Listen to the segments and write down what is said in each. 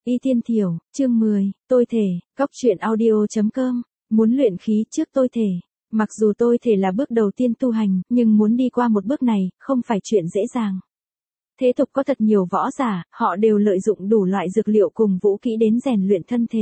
Y Tiên Thiểu, chương 10, tôi thể, Cóc truyện audio.com, muốn luyện khí trước tôi thể. Mặc dù tôi thể là bước đầu tiên tu hành, nhưng muốn đi qua một bước này, không phải chuyện dễ dàng. Thế tục có thật nhiều võ giả, họ đều lợi dụng đủ loại dược liệu cùng vũ kỹ đến rèn luyện thân thể.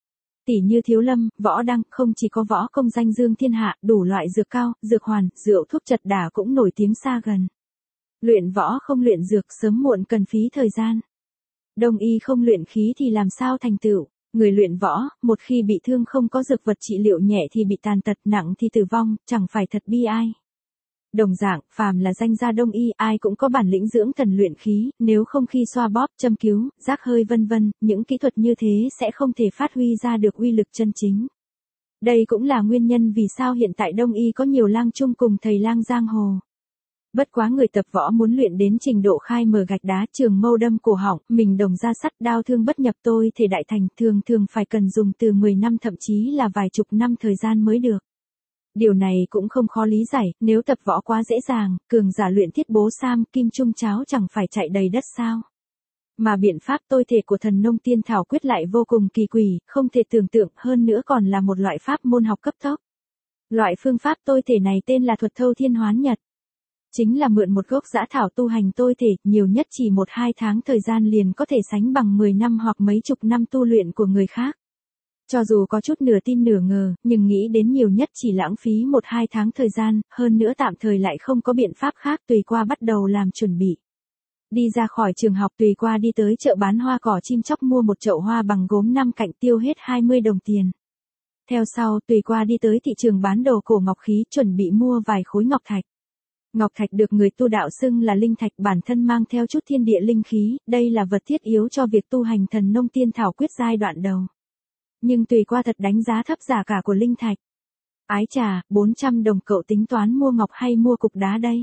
Tỷ như Thiếu Lâm, Võ Đăng, không chỉ có võ công danh dương thiên hạ, đủ loại dược cao, dược hoàn, rượu thuốc chật đả cũng nổi tiếng xa gần. Luyện võ không luyện dược sớm muộn cần phí thời gian. Đông y không luyện khí thì làm sao thành tựu, người luyện võ, một khi bị thương không có dược vật trị liệu nhẹ thì bị tàn tật, nặng thì tử vong, chẳng phải thật bi ai. Đồng dạng, phàm là danh gia Đông y, ai cũng có bản lĩnh dưỡng thần luyện khí, nếu không khi xoa bóp, châm cứu, rác hơi vân vân, những kỹ thuật như thế sẽ không thể phát huy ra được uy lực chân chính. Đây cũng là nguyên nhân vì sao hiện tại Đông y có nhiều lang chung cùng thầy lang giang hồ. Bất quá người tập võ muốn luyện đến trình độ khai mở gạch đá, trường mâu đâm cổ họng, mình đồng ra sắt, đao thương bất nhập, tôi thể đại thành, thường phải cần dùng từ 10 năm thậm chí là vài chục năm thời gian mới được. Điều này cũng không khó lý giải, nếu tập võ quá dễ dàng, cường giả luyện thiết bố sam, kim trung cháo chẳng phải chạy đầy đất sao. Mà biện pháp tôi thể của thần nông tiên thảo quyết lại vô cùng kỳ quỷ, không thể tưởng tượng, hơn nữa còn là một loại pháp môn học cấp tốc. Loại phương pháp tôi thể này tên là thuật thâu thiên hoán nhật. Chính là mượn một gốc dã thảo tu hành tôi thể, nhiều nhất chỉ 1-2 tháng thời gian liền có thể sánh bằng 10 năm hoặc mấy chục năm tu luyện của người khác. Cho dù có chút nửa tin nửa ngờ, nhưng nghĩ đến nhiều nhất chỉ lãng phí 1-2 tháng thời gian, hơn nữa tạm thời lại không có biện pháp khác, Tùy Qua bắt đầu làm chuẩn bị. Đi ra khỏi trường học, Tùy Qua đi tới chợ bán hoa cỏ chim chóc mua một chậu hoa bằng gốm 5 cạnh, tiêu hết 20 đồng tiền. Theo sau, Tùy Qua đi tới thị trường bán đồ cổ ngọc khí, chuẩn bị mua vài khối ngọc thạch. Ngọc thạch được người tu đạo xưng là linh thạch, bản thân mang theo chút thiên địa linh khí, đây là vật thiết yếu cho việc tu hành thần nông tiên thảo quyết giai đoạn đầu. Nhưng Tùy Qua thật đánh giá thấp giá cả của linh thạch. Ái chà, 400 đồng cậu tính toán mua ngọc hay mua cục đá đây?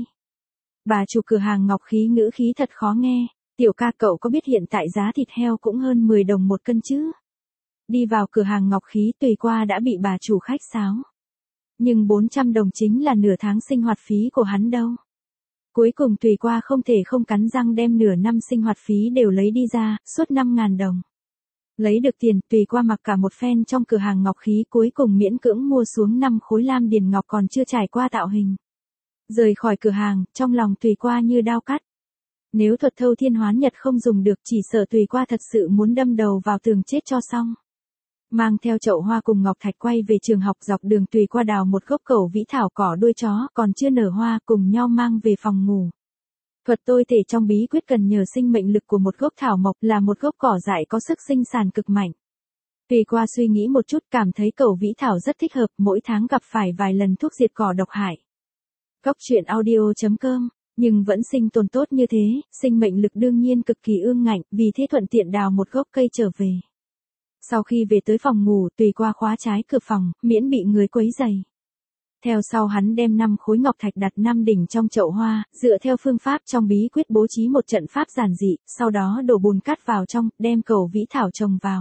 Bà chủ cửa hàng ngọc khí ngữ khí thật khó nghe. Tiểu ca, cậu có biết hiện tại giá thịt heo cũng hơn 10 đồng một cân chứ? Đi vào cửa hàng ngọc khí, Tùy Qua đã bị bà chủ khách sáo. Nhưng 400 đồng chính là nửa tháng sinh hoạt phí của hắn đâu. Cuối cùng Tùy Qua không thể không cắn răng đem nửa năm sinh hoạt phí đều lấy đi ra, suốt 5.000 đồng. Lấy được tiền, Tùy Qua mặc cả một phen trong cửa hàng ngọc khí, cuối cùng miễn cưỡng mua xuống 5 khối lam điền ngọc còn chưa trải qua tạo hình. Rời khỏi cửa hàng, trong lòng Tùy Qua như đao cắt. Nếu thuật thâu thiên hoán nhật không dùng được, chỉ sợ Tùy Qua thật sự muốn đâm đầu vào tường chết cho xong. Mang theo chậu hoa cùng ngọc thạch quay về trường học, dọc đường Tùy Qua đào một gốc cẩu vĩ thảo cỏ đuôi chó còn chưa nở hoa, cùng nhau mang về phòng ngủ. Thuật tôi thể trong bí quyết cần nhờ sinh mệnh lực của một gốc thảo mộc, là một gốc cỏ dại có sức sinh sản cực mạnh. Tùy Qua suy nghĩ một chút, cảm thấy cẩu vĩ thảo rất thích hợp, mỗi tháng gặp phải vài lần thuốc diệt cỏ độc hại. Cóc truyện audio.com, nhưng vẫn sinh tồn tốt như thế, sinh mệnh lực đương nhiên cực kỳ ương ngạnh, vì thế thuận tiện đào một gốc cây trở về. Sau khi về tới phòng ngủ, Tùy Qua khóa trái cửa phòng, miễn bị người quấy rầy. Theo sau hắn đem 5 khối ngọc thạch đặt 5 đỉnh trong chậu hoa, dựa theo phương pháp trong bí quyết bố trí một trận pháp giản dị, sau đó đổ bùn cát vào trong, đem cẩu vĩ thảo trồng vào.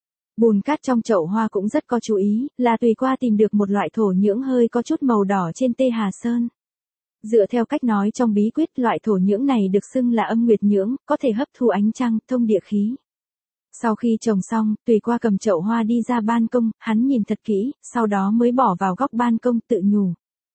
Bùn cát trong chậu hoa cũng rất có chú ý, là Tùy Qua tìm được một loại thổ nhưỡng hơi có chút màu đỏ trên Tê Hà Sơn. Dựa theo cách nói trong bí quyết, loại thổ nhưỡng này được xưng là âm nguyệt nhưỡng, có thể hấp thu ánh trăng, thông địa khí. Sau khi trồng xong, Tùy Qua cầm chậu hoa đi ra ban công, hắn nhìn thật kỹ, sau đó mới bỏ vào góc ban công, tự nhủ.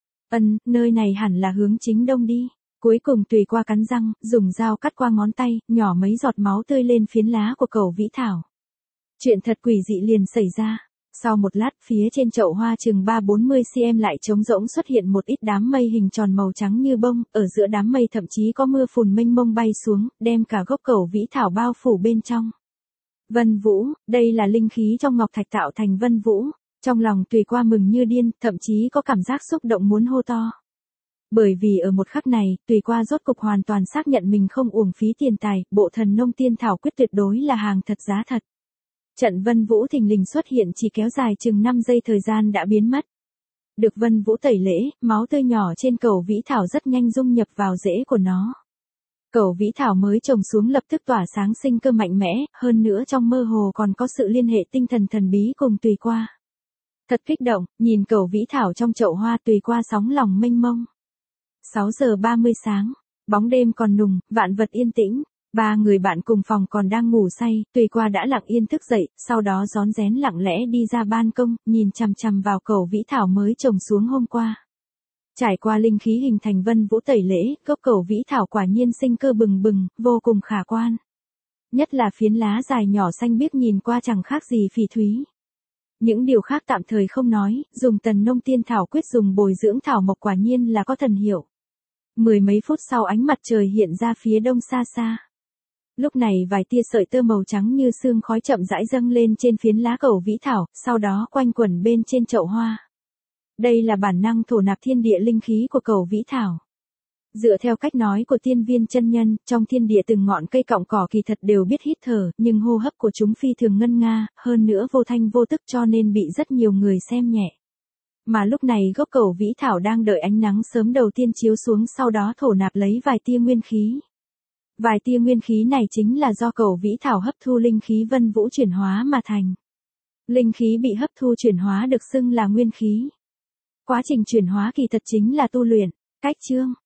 Nơi này hẳn là hướng chính đông đi. Cuối cùng Tùy Qua cắn răng, dùng dao cắt qua ngón tay, nhỏ mấy giọt máu tươi lên phiến lá của cẩu vĩ thảo. Chuyện thật quỷ dị liền xảy ra. Sau một lát, phía trên chậu hoa chừng 3-40 cm lại trống rỗng xuất hiện một ít đám mây hình tròn màu trắng như bông, ở giữa đám mây thậm chí có mưa phùn mênh mông bay xuống, đem cả gốc cẩu vĩ thảo bao phủ bên trong. Vân vũ, đây là linh khí trong ngọc thạch tạo thành vân vũ. Trong lòng Tùy Qua mừng như điên, thậm chí có cảm giác xúc động muốn hô to. Bởi vì ở một khắc này, Tùy Qua rốt cục hoàn toàn xác nhận mình không uổng phí tiền tài, bộ thần nông tiên thảo quyết tuyệt đối là hàng thật giá thật. Trận vân vũ thình lình xuất hiện chỉ kéo dài chừng 5 giây thời gian đã biến mất. Được vân vũ tẩy lễ, máu tươi nhỏ trên cẩu vĩ thảo rất nhanh dung nhập vào rễ của nó. Cẩu vĩ thảo mới trồng xuống lập tức tỏa sáng sinh cơ mạnh mẽ, hơn nữa trong mơ hồ còn có sự liên hệ tinh thần thần bí cùng Tùy Qua. Thật kích động, nhìn cẩu vĩ thảo trong chậu hoa, Tùy Qua sóng lòng mênh mông. 6 giờ 30 sáng, bóng đêm còn nùng, vạn vật yên tĩnh. Ba người bạn cùng phòng còn đang ngủ say, Tùy Qua đã lặng yên thức dậy, sau đó rón rén lặng lẽ đi ra ban công, nhìn chằm chằm vào cẩu vĩ thảo mới trồng xuống hôm qua. Trải qua linh khí hình thành vân vũ tẩy lễ, gốc cẩu vĩ thảo quả nhiên sinh cơ bừng bừng, vô cùng khả quan. Nhất là phiến lá dài nhỏ xanh biếc nhìn qua chẳng khác gì phỉ thúy. Những điều khác tạm thời không nói, dùng Tần Nông Tiên Thảo quyết dùng bồi dưỡng thảo mộc quả nhiên là có thần hiệu. Mười mấy phút sau ánh mặt trời hiện ra phía đông xa xa. Lúc này vài tia sợi tơ màu trắng như sương khói chậm rãi dâng lên trên phiến lá cẩu vĩ thảo, sau đó quanh quẩn bên trên chậu hoa. Đây là bản năng thổ nạp thiên địa linh khí của cẩu vĩ thảo. Dựa theo cách nói của tiên viên chân nhân, trong thiên địa từng ngọn cây cọng cỏ kỳ thật đều biết hít thở, nhưng hô hấp của chúng phi thường ngân nga, hơn nữa vô thanh vô tức cho nên bị rất nhiều người xem nhẹ. Mà lúc này gốc cẩu vĩ thảo đang đợi ánh nắng sớm đầu tiên chiếu xuống, sau đó thổ nạp lấy vài tia nguyên khí. Vài tia nguyên khí này chính là do cẩu vĩ thảo hấp thu linh khí vân vũ chuyển hóa mà thành. Linh khí bị hấp thu chuyển hóa được xưng là nguyên khí. Quá trình chuyển hóa kỳ thật chính là tu luyện. Cách chương